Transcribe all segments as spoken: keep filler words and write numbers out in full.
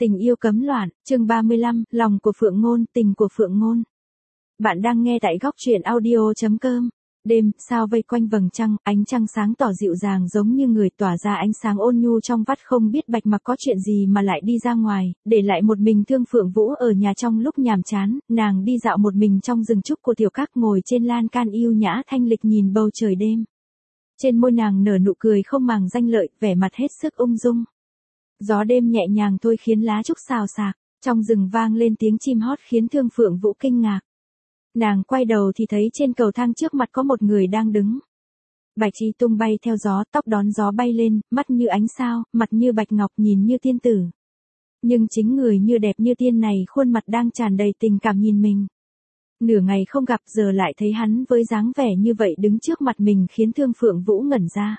Tình yêu cấm loạn, chương ba mươi lăm, lòng của Phượng Ngôn, tình của Phượng Ngôn. Bạn đang nghe tại góc truyện audio.com. Đêm, sao vây quanh vầng trăng, ánh trăng sáng tỏ dịu dàng giống như người tỏa ra ánh sáng ôn nhu trong vắt, không biết Bạch Mặc có chuyện gì mà lại đi ra ngoài, để lại một mình Thương Phượng Vũ ở nhà. Trong lúc nhàm chán, nàng đi dạo một mình trong rừng trúc của tiểu các, ngồi trên lan can yêu nhã thanh lịch nhìn bầu trời đêm. Trên môi nàng nở nụ cười không màng danh lợi, vẻ mặt hết sức ung dung. Gió đêm nhẹ nhàng thôi khiến lá trúc xào xạc, trong rừng vang lên tiếng chim hót khiến Thương Phượng Vũ kinh ngạc. Nàng quay đầu thì thấy trên cầu thang trước mặt có một người đang đứng. Bạch y tung bay theo gió, tóc đón gió bay lên, mắt như ánh sao, mặt như bạch ngọc, nhìn như tiên tử. Nhưng chính người như đẹp như tiên này khuôn mặt đang tràn đầy tình cảm nhìn mình. Nửa ngày không gặp, giờ lại thấy hắn với dáng vẻ như vậy đứng trước mặt mình khiến Thương Phượng Vũ ngẩn ra.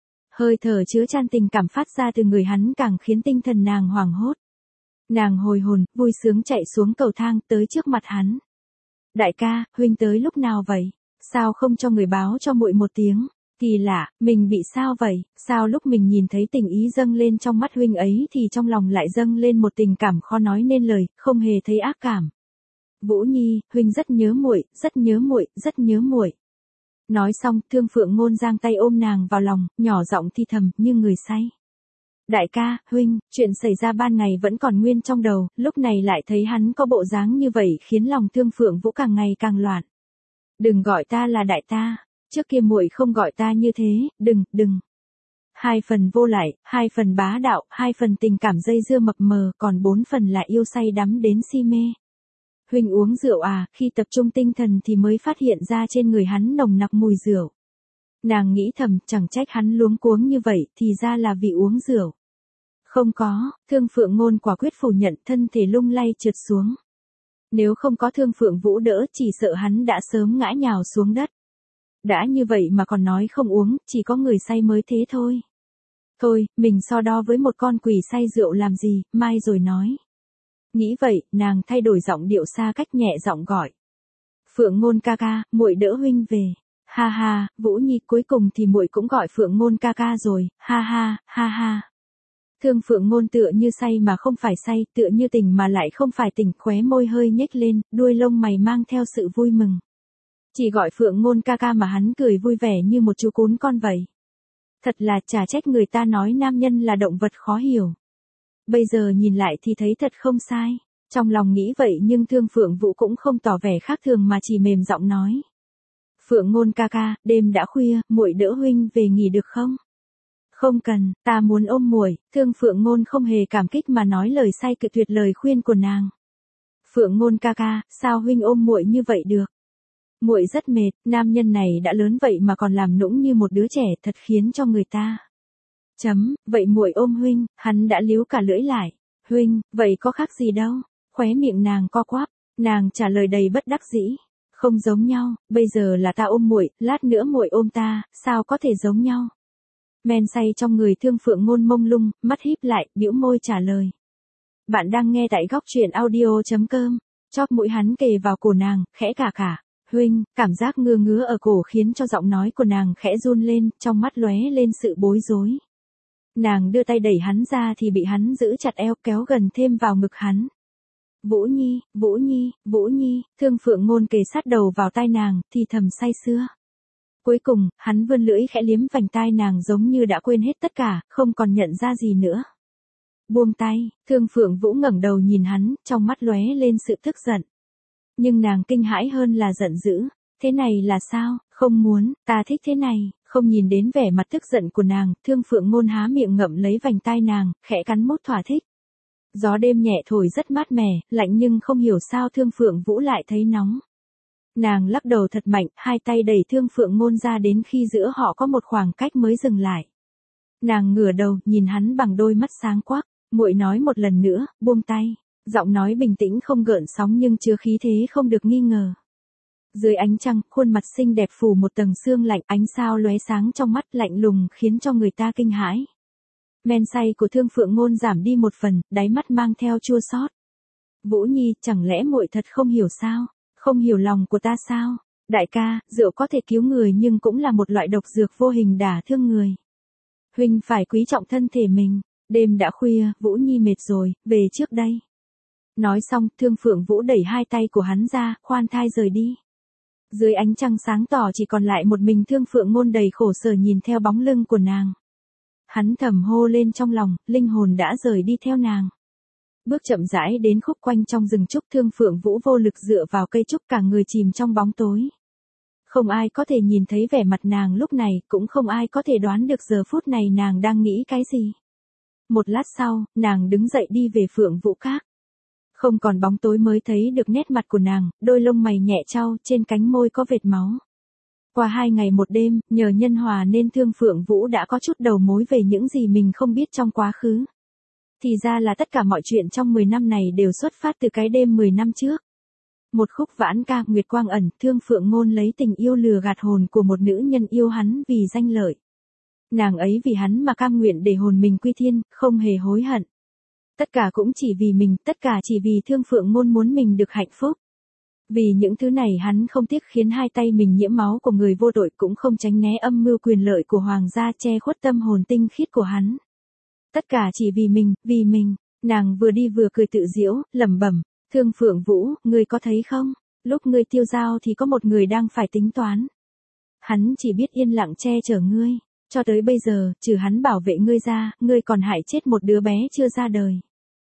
Hơi thở chứa chan tình cảm phát ra từ người hắn càng khiến tinh thần nàng hoảng hốt. Nàng hồi hồn, vui sướng chạy xuống cầu thang tới trước mặt hắn. Đại ca, huynh tới lúc nào vậy? Sao không cho người báo cho muội một tiếng? Kỳ lạ, mình bị sao vậy? Sao lúc mình nhìn thấy tình ý dâng lên trong mắt huynh ấy thì trong lòng lại dâng lên một tình cảm khó nói nên lời, không hề thấy ác cảm. Vũ Nhi, huynh rất nhớ muội, rất nhớ muội, rất nhớ muội. Nói xong, Thương Phượng Ngôn giang tay ôm nàng vào lòng, nhỏ giọng thi thầm như người say. Đại ca, huynh, chuyện xảy ra ban ngày vẫn còn nguyên trong đầu, lúc này lại thấy hắn có bộ dáng như vậy khiến lòng Thương Phượng Vũ càng ngày càng loạn. Đừng gọi ta là đại ta, trước kia muội không gọi ta như thế, đừng, đừng. Hai phần vô lại, hai phần bá đạo, hai phần tình cảm dây dưa mập mờ, còn bốn phần là yêu say đắm đến si mê. Huynh uống rượu à? Khi tập trung tinh thần thì mới phát hiện ra trên người hắn nồng nặc mùi rượu. Nàng nghĩ thầm, chẳng trách hắn luống cuống như vậy, thì ra là vì uống rượu. Không có, Thương Phượng Ngôn quả quyết phủ nhận, thân thể lung lay trượt xuống. Nếu không có Thương Phượng Vũ đỡ, chỉ sợ hắn đã sớm ngã nhào xuống đất. Đã như vậy mà còn nói không uống, chỉ có người say mới thế thôi. Thôi, mình so đo với một con quỷ say rượu làm gì, mai rồi nói. Nghĩ vậy, nàng thay đổi giọng điệu xa cách nhẹ giọng gọi. Phượng Ngôn ca ca, muội đỡ huynh về. Ha ha, Vũ Nhi, cuối cùng thì muội cũng gọi Phượng Ngôn ca ca rồi, ha ha, ha ha. Thương Phượng Ngôn tựa như say mà không phải say, tựa như tỉnh mà lại không phải tỉnh, khóe môi hơi nhếch lên, đuôi lông mày mang theo sự vui mừng. Chỉ gọi Phượng Ngôn ca ca mà hắn cười vui vẻ như một chú cún con vậy. Thật là chả trách người ta nói nam nhân là động vật khó hiểu. Bây giờ nhìn lại thì thấy thật không sai. Trong lòng nghĩ vậy nhưng Thương Phượng Vũ cũng không tỏ vẻ khác thường mà chỉ mềm giọng nói. Phượng Ngôn ca ca, đêm đã khuya, muội đỡ huynh về nghỉ được không? Không cần, ta muốn ôm muội. Thương Phượng Ngôn không hề cảm kích mà nói lời say cự tuyệt lời khuyên của nàng. Phượng Ngôn ca ca, sao huynh ôm muội như vậy được? Muội rất mệt, nam nhân này đã lớn vậy mà còn làm nũng như một đứa trẻ, thật khiến cho người ta. Chấm, vậy muội ôm huynh, hắn đã líu cả lưỡi lại. Huynh, vậy có khác gì đâu? Khóe miệng nàng co quắp, nàng trả lời đầy bất đắc dĩ. Không giống nhau, bây giờ là ta ôm muội, lát nữa muội ôm ta, sao có thể giống nhau? Men say trong người Thương Phượng Ngôn mông lung, mắt híp lại, bĩu môi trả lời. Bạn đang nghe tại góc truyện audio.com. Chóp mũi hắn kề vào cổ nàng, khẽ cả cả. Huynh, cảm giác ngứa ngứa ở cổ khiến cho giọng nói của nàng khẽ run lên, trong mắt lóe lên sự bối rối. Nàng đưa tay đẩy hắn ra thì bị hắn giữ chặt eo, kéo gần thêm vào ngực hắn. Vũ Nhi, Vũ Nhi, Vũ Nhi, Thương Phượng Ngôn kề sát đầu vào tai nàng, thì thầm say sưa. Cuối cùng, hắn vươn lưỡi khẽ liếm vành tai nàng giống như đã quên hết tất cả, không còn nhận ra gì nữa. Buông tay, Thương Phượng Vũ ngẩng đầu nhìn hắn, trong mắt lóe lên sự tức giận. Nhưng nàng kinh hãi hơn là giận dữ. Thế này là sao? Không muốn, ta thích thế này. Không nhìn đến vẻ mặt tức giận của nàng, Thương Phượng Ngôn há miệng ngậm lấy vành tai nàng, khẽ cắn mút thỏa thích. Gió đêm nhẹ thổi rất mát mẻ, lạnh nhưng không hiểu sao Thương Phượng Vũ lại thấy nóng. Nàng lắc đầu thật mạnh, hai tay đẩy Thương Phượng Ngôn ra đến khi giữa họ có một khoảng cách mới dừng lại. Nàng ngửa đầu, nhìn hắn bằng đôi mắt sáng quắc, muội nói một lần nữa, buông tay. Giọng nói bình tĩnh không gợn sóng nhưng chứa khí thế không được nghi ngờ. Dưới ánh trăng, khuôn mặt xinh đẹp phủ một tầng sương lạnh, ánh sao lóe sáng trong mắt lạnh lùng khiến cho người ta kinh hãi. Men say của Thương Phượng Ngôn giảm đi một phần, đáy mắt mang theo chua xót. Vũ Nhi, chẳng lẽ muội thật không hiểu sao? Không hiểu lòng của ta sao? Đại ca, rượu có thể cứu người nhưng cũng là một loại độc dược vô hình đả thương người. Huynh phải quý trọng thân thể mình. Đêm đã khuya, Vũ Nhi mệt rồi, về trước đây. Nói xong, Thương Phượng Vũ đẩy hai tay của hắn ra, khoan thai rời đi. Dưới ánh trăng sáng tỏ chỉ còn lại một mình Thương Phượng Ngôn đầy khổ sở nhìn theo bóng lưng của nàng. Hắn thầm hô lên trong lòng, linh hồn đã rời đi theo nàng. Bước chậm rãi đến khúc quanh trong rừng trúc, Thương Phượng Vũ vô lực dựa vào cây trúc, cả người chìm trong bóng tối. Không ai có thể nhìn thấy vẻ mặt nàng lúc này, cũng không ai có thể đoán được giờ phút này nàng đang nghĩ cái gì. Một lát sau, nàng đứng dậy đi về Phượng Vũ Các. Không còn bóng tối mới thấy được nét mặt của nàng, đôi lông mày nhẹ trao, trên cánh môi có vệt máu. Qua hai ngày một đêm, nhờ nhân hòa nên Thương Phượng Vũ đã có chút đầu mối về những gì mình không biết trong quá khứ. Thì ra là tất cả mọi chuyện trong mười năm này đều xuất phát từ cái đêm mười năm trước. Một khúc vãn ca, nguyệt quang ẩn, Thương Phượng Ngôn lấy tình yêu lừa gạt hồn của một nữ nhân yêu hắn vì danh lợi. Nàng ấy vì hắn mà cam nguyện để hồn mình quy thiên, không hề hối hận. Tất cả cũng chỉ vì mình, tất cả chỉ vì Thương Phượng Ngôn muốn mình được hạnh phúc. Vì những thứ này hắn không tiếc khiến hai tay mình nhiễm máu của người vô tội, cũng không tránh né âm mưu quyền lợi của hoàng gia che khuất tâm hồn tinh khiết của hắn. Tất cả chỉ vì mình, vì mình. Nàng vừa đi vừa cười tự giễu, lẩm bẩm, Thương Phượng Vũ, ngươi có thấy không? Lúc ngươi tiêu dao thì có một người đang phải tính toán. Hắn chỉ biết yên lặng che chở ngươi. Cho tới bây giờ, trừ hắn bảo vệ ngươi ra, ngươi còn hại chết một đứa bé chưa ra đời.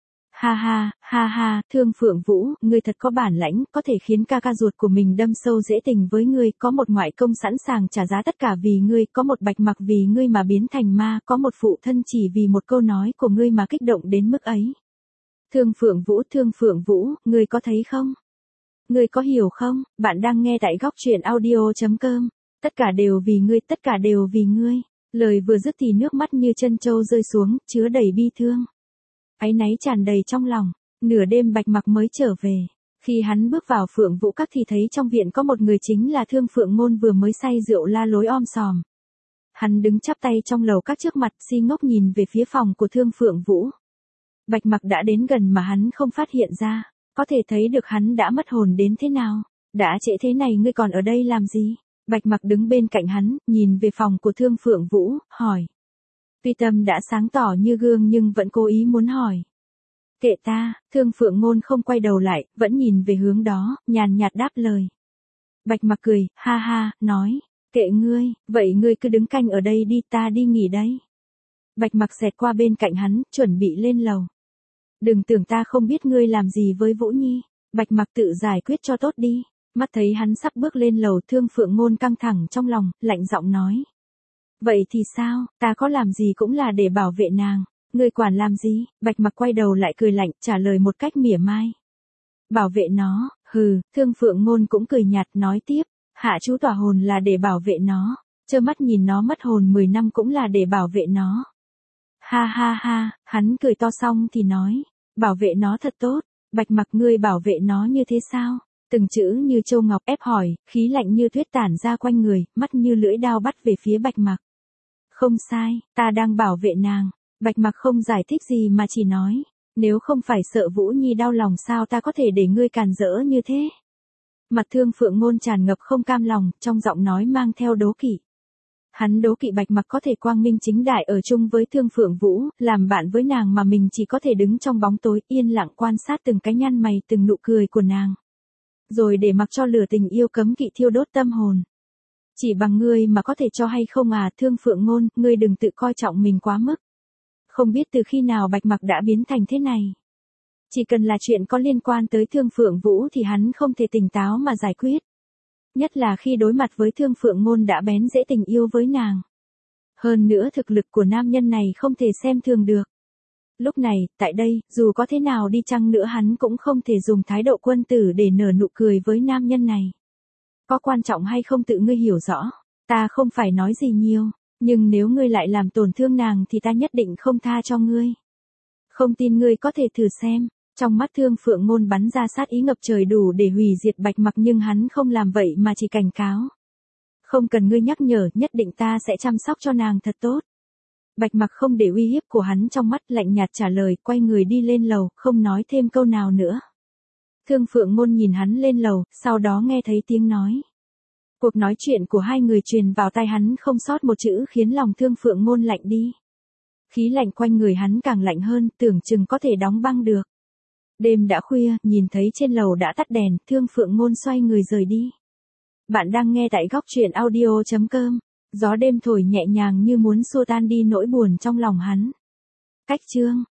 Ha ha, ha ha, Thương Phượng Vũ, ngươi thật có bản lãnh, có thể khiến ca ca ruột của mình đâm sâu dễ tình với ngươi, có một ngoại công sẵn sàng trả giá tất cả vì ngươi, có một bạch mặc vì ngươi mà biến thành ma, có một phụ thân chỉ vì một câu nói của ngươi mà kích động đến mức ấy. Thương Phượng Vũ, Thương Phượng Vũ, ngươi có thấy không? Ngươi có hiểu không? Bạn đang nghe tại góc truyện audio chấm com. Tất cả đều vì ngươi, tất cả đều vì ngươi. Lời vừa dứt thì nước mắt như chân trâu rơi xuống, chứa đầy bi thương. Áy náy tràn đầy trong lòng. Nửa đêm Bạch Mặc mới trở về. Khi hắn bước vào Phượng Vũ Các thì thấy trong viện có một người, chính là Thương Phượng Ngôn vừa mới say rượu la lối om sòm. Hắn đứng chắp tay trong lầu các trước mặt, si ngốc nhìn về phía phòng của Thương Phượng Vũ. Bạch Mặc đã đến gần mà hắn không phát hiện ra, có thể thấy được hắn đã mất hồn đến thế nào. Đã trễ thế này ngươi còn ở đây làm gì? Bạch Mặc đứng bên cạnh hắn, nhìn về phòng của Thương Phượng Vũ, hỏi. Tuy tâm đã sáng tỏ như gương nhưng vẫn cố ý muốn hỏi. Kệ ta, Thương Phượng Ngôn không quay đầu lại, vẫn nhìn về hướng đó, nhàn nhạt đáp lời. Bạch Mặc cười, ha ha, nói, kệ ngươi, vậy ngươi cứ đứng canh ở đây đi, ta đi nghỉ đây. Bạch Mặc xẹt qua bên cạnh hắn, chuẩn bị lên lầu. Đừng tưởng ta không biết ngươi làm gì với Vũ Nhi. Bạch Mặc tự giải quyết cho tốt đi. Mắt thấy hắn sắp bước lên lầu, Thương Phượng Ngôn căng thẳng trong lòng, lạnh giọng nói. Vậy thì sao, ta có làm gì cũng là để bảo vệ nàng. Ngươi quản làm gì? Bạch Mặc quay đầu lại cười lạnh, trả lời một cách mỉa mai. Bảo vệ nó, hừ. Thương Phượng Ngôn cũng cười nhạt nói tiếp. Hạ chú tỏa hồn là để bảo vệ nó. Trơ mắt nhìn nó mất hồn mười năm cũng là để bảo vệ nó. Ha ha ha, hắn cười to xong thì nói. Bảo vệ nó thật tốt. Bạch Mặc, ngươi bảo vệ nó như thế sao? Từng chữ như châu ngọc, ép hỏi, khí lạnh như tuyết tản ra quanh người, mắt như lưỡi đao bắt về phía Bạch Mặc. Không sai, ta đang bảo vệ nàng. Bạch Mặc không giải thích gì mà chỉ nói. Nếu không phải sợ Vũ Nhi đau lòng sao ta có thể để ngươi càn rỡ như thế? Mặt Thương Phượng Ngôn tràn ngập không cam lòng, trong giọng nói mang theo đố kỵ. Hắn đố kỵ Bạch Mặc có thể quang minh chính đại ở chung với Thương Phượng Vũ, làm bạn với nàng mà mình chỉ có thể đứng trong bóng tối, yên lặng quan sát từng cái nhăn mày, từng nụ cười của nàng. Rồi để mặc cho lửa tình yêu cấm kỵ thiêu đốt tâm hồn. Chỉ bằng ngươi mà có thể cho hay không à? Thương Phượng Ngôn, ngươi đừng tự coi trọng mình quá mức. Không biết từ khi nào Bạch Mặc đã biến thành thế này. Chỉ cần là chuyện có liên quan tới Thương Phượng Vũ thì hắn không thể tỉnh táo mà giải quyết. Nhất là khi đối mặt với Thương Phượng Ngôn đã bén rễ tình yêu với nàng. Hơn nữa thực lực của nam nhân này không thể xem thường được. Lúc này, tại đây, dù có thế nào đi chăng nữa hắn cũng không thể dùng thái độ quân tử để nở nụ cười với nam nhân này. Có quan trọng hay không tự ngươi hiểu rõ, ta không phải nói gì nhiều, nhưng nếu ngươi lại làm tổn thương nàng thì ta nhất định không tha cho ngươi. Không tin ngươi có thể thử xem. Trong mắt Thương Phượng Ngôn bắn ra sát ý ngập trời đủ để hủy diệt Bạch Mặc, nhưng hắn không làm vậy mà chỉ cảnh cáo. Không cần ngươi nhắc nhở, nhất định ta sẽ chăm sóc cho nàng thật tốt. Bạch Mặc không để uy hiếp của hắn trong mắt, lạnh nhạt trả lời, quay người đi lên lầu, không nói thêm câu nào nữa. Thương Phượng Ngôn nhìn hắn lên lầu, sau đó nghe thấy tiếng nói. Cuộc nói chuyện của hai người truyền vào tai hắn không sót một chữ, khiến lòng Thương Phượng Ngôn lạnh đi. Khí lạnh quanh người hắn càng lạnh hơn, tưởng chừng có thể đóng băng được. Đêm đã khuya, nhìn thấy trên lầu đã tắt đèn, Thương Phượng Ngôn xoay người rời đi. Bạn đang nghe tại góc truyện audio chấm com. Gió đêm thổi nhẹ nhàng như muốn xua tan đi nỗi buồn trong lòng hắn. Cách chương